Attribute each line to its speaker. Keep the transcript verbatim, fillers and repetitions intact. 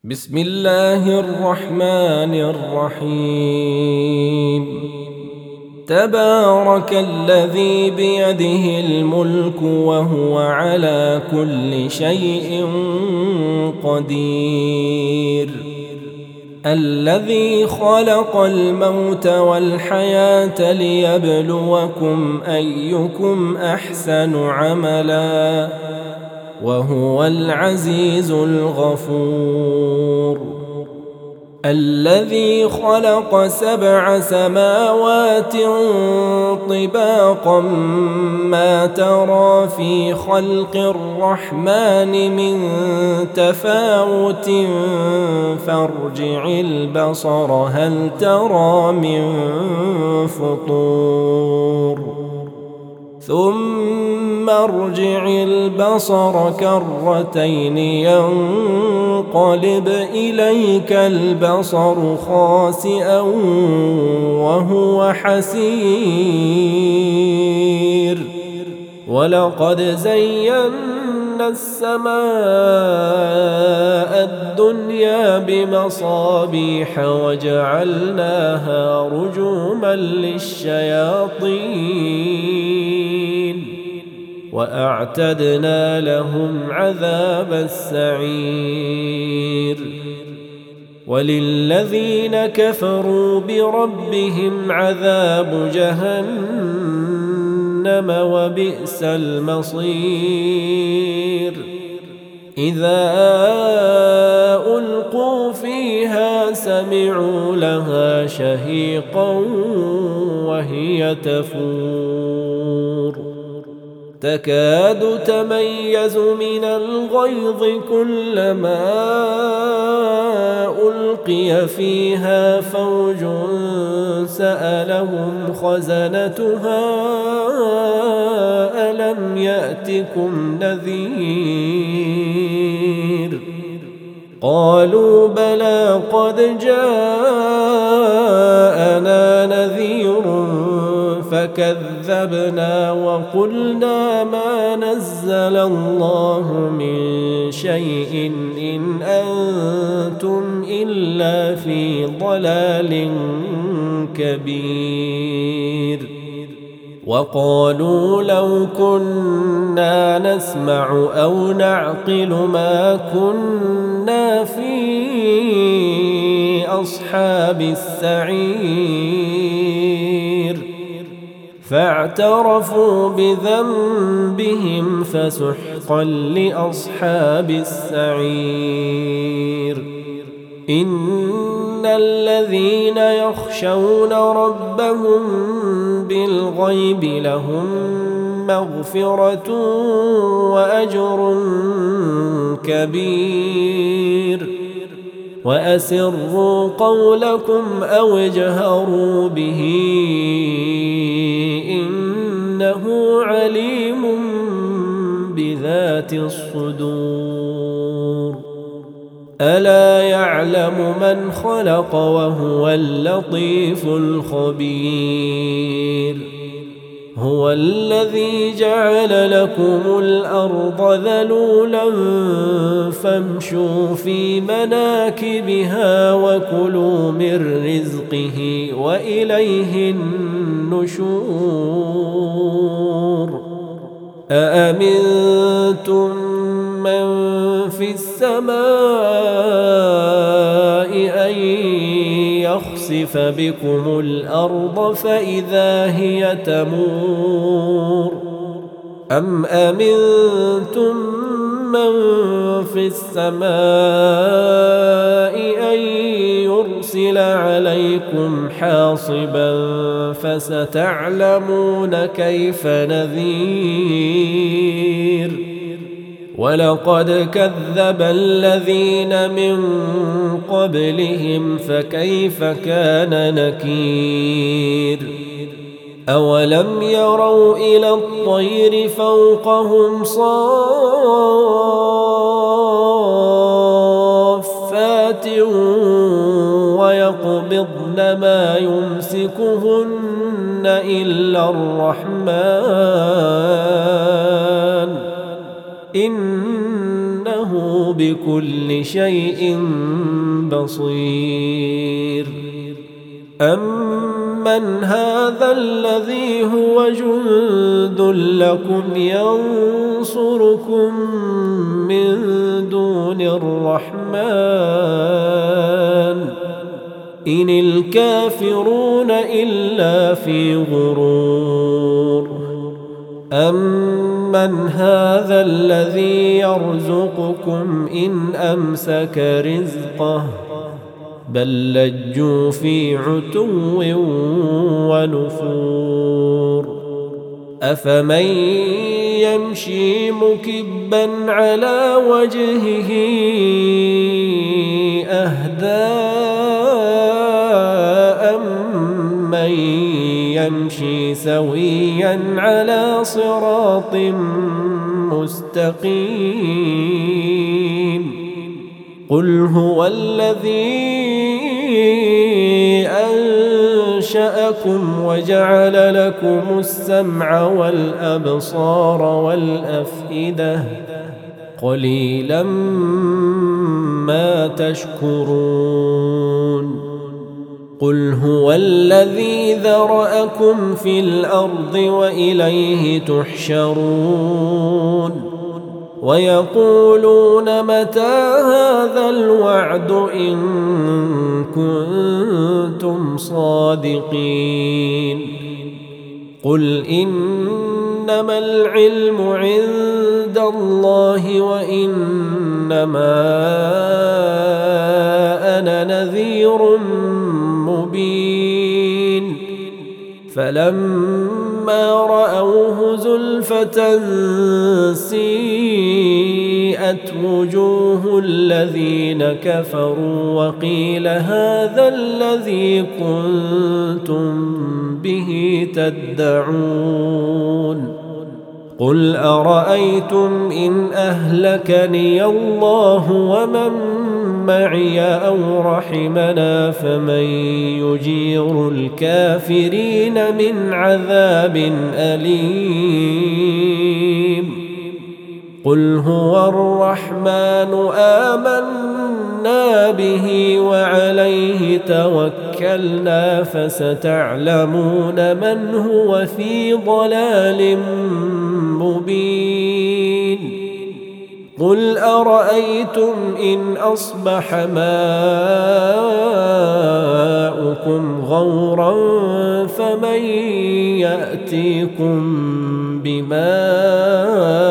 Speaker 1: بسم الله الرحمن الرحيم تبارك الذي بيده الملك وهو على كل شيء قدير الذي خلق الموت والحياة ليبلوكم أيكم أحسن عملا وهو العزيز الغفور الذي خلق سبع سماوات طباقا ما ترى في خلق الرحمن من تفاوت فارجع البصر هل ترى من فطور ثم ارجع البصر كرتين ينقلب إليك البصر خاسئا وهو حسير ولقد زينا السماء الدنيا بمصابيح وجعلناها رجوما للشياطين وأعتدنا لهم عذاب السعير وللذين كفروا بربهم عذاب جهنم وبئس المصير إذا ألقوا فيها سمعوا لها شهيقا وهي تفور تكاد تميز من الغيظ كلما ألقي فيها فوج سألهم خزنتها ألم يأتكم نذير قالوا بلى قد جاءنا نذير فكذبنا وقلنا ما نزل الله من شيء إن أنتم إلا في ضلال كبير وقالوا لو كنا نسمع أو نعقل ما كنا في أصحاب السعير فاعترفوا بذنبهم فسحقا لأصحاب السعير إن الذين يخشون ربهم بالغيب لهم مغفرة وأجر كبير وأسروا قولكم أو اجهروا به إنه عليم بذات الصدور ألا يعلم من خلق وهو اللطيف الخبير هو الذي جعل لكم الأرض ذلولا فامشوا في مناكبها وكلوا من رزقه وإليه النشور أأمنتم من في السماء أن يخسف بكم الأرض فإذا هي تمور أم أمنتم من في السماء أن يرسل عليكم حاصبا فستعلمون كيف نذير ولقد كذب الذين من قبلهم فكيف كان نكير أولم يروا إلى الطير فوقهم صافات ويقبضن ما يمسكهن إلا الرحمن إنه بكل شيء بصير أمن هذا الذي هو جند لكم ينصركم من دون الرحمن إن الكافرون إلا في غرور أمن هذا الذي يرزقكم إن أمسك رزقه بل لجوا في عتو ونفور أفمن يمشي مكبا على وجهه أهدى أمن يمشي سويا على صراط مستقيم قل هو الذي أنشأكم وجعل لكم السمع والأبصار والأفئدة قليلا ما تشكرون قل هو الذي ذرأكم في الأرض وإليه تحشرون ويقولون متى هذا الوعد إن كنتم صادقين قل إنما العلم عند الله وإنما أنا نذير مبين فلما رأوه زلفة سيئت وجوه الذين كفروا وقيل هذا الذي كنتم به تدعون قل أرأيتم إن أهلكني الله ومن معي أو رحمنا فمن يجير الكافرين من عذاب أليم قل هو الرحمن آمنا به وعليه توكلنا فستعلمون من هو في ضلال مبين قل أرأيتم إن أصبح ماؤكم غورا فمن يأتيكم بماء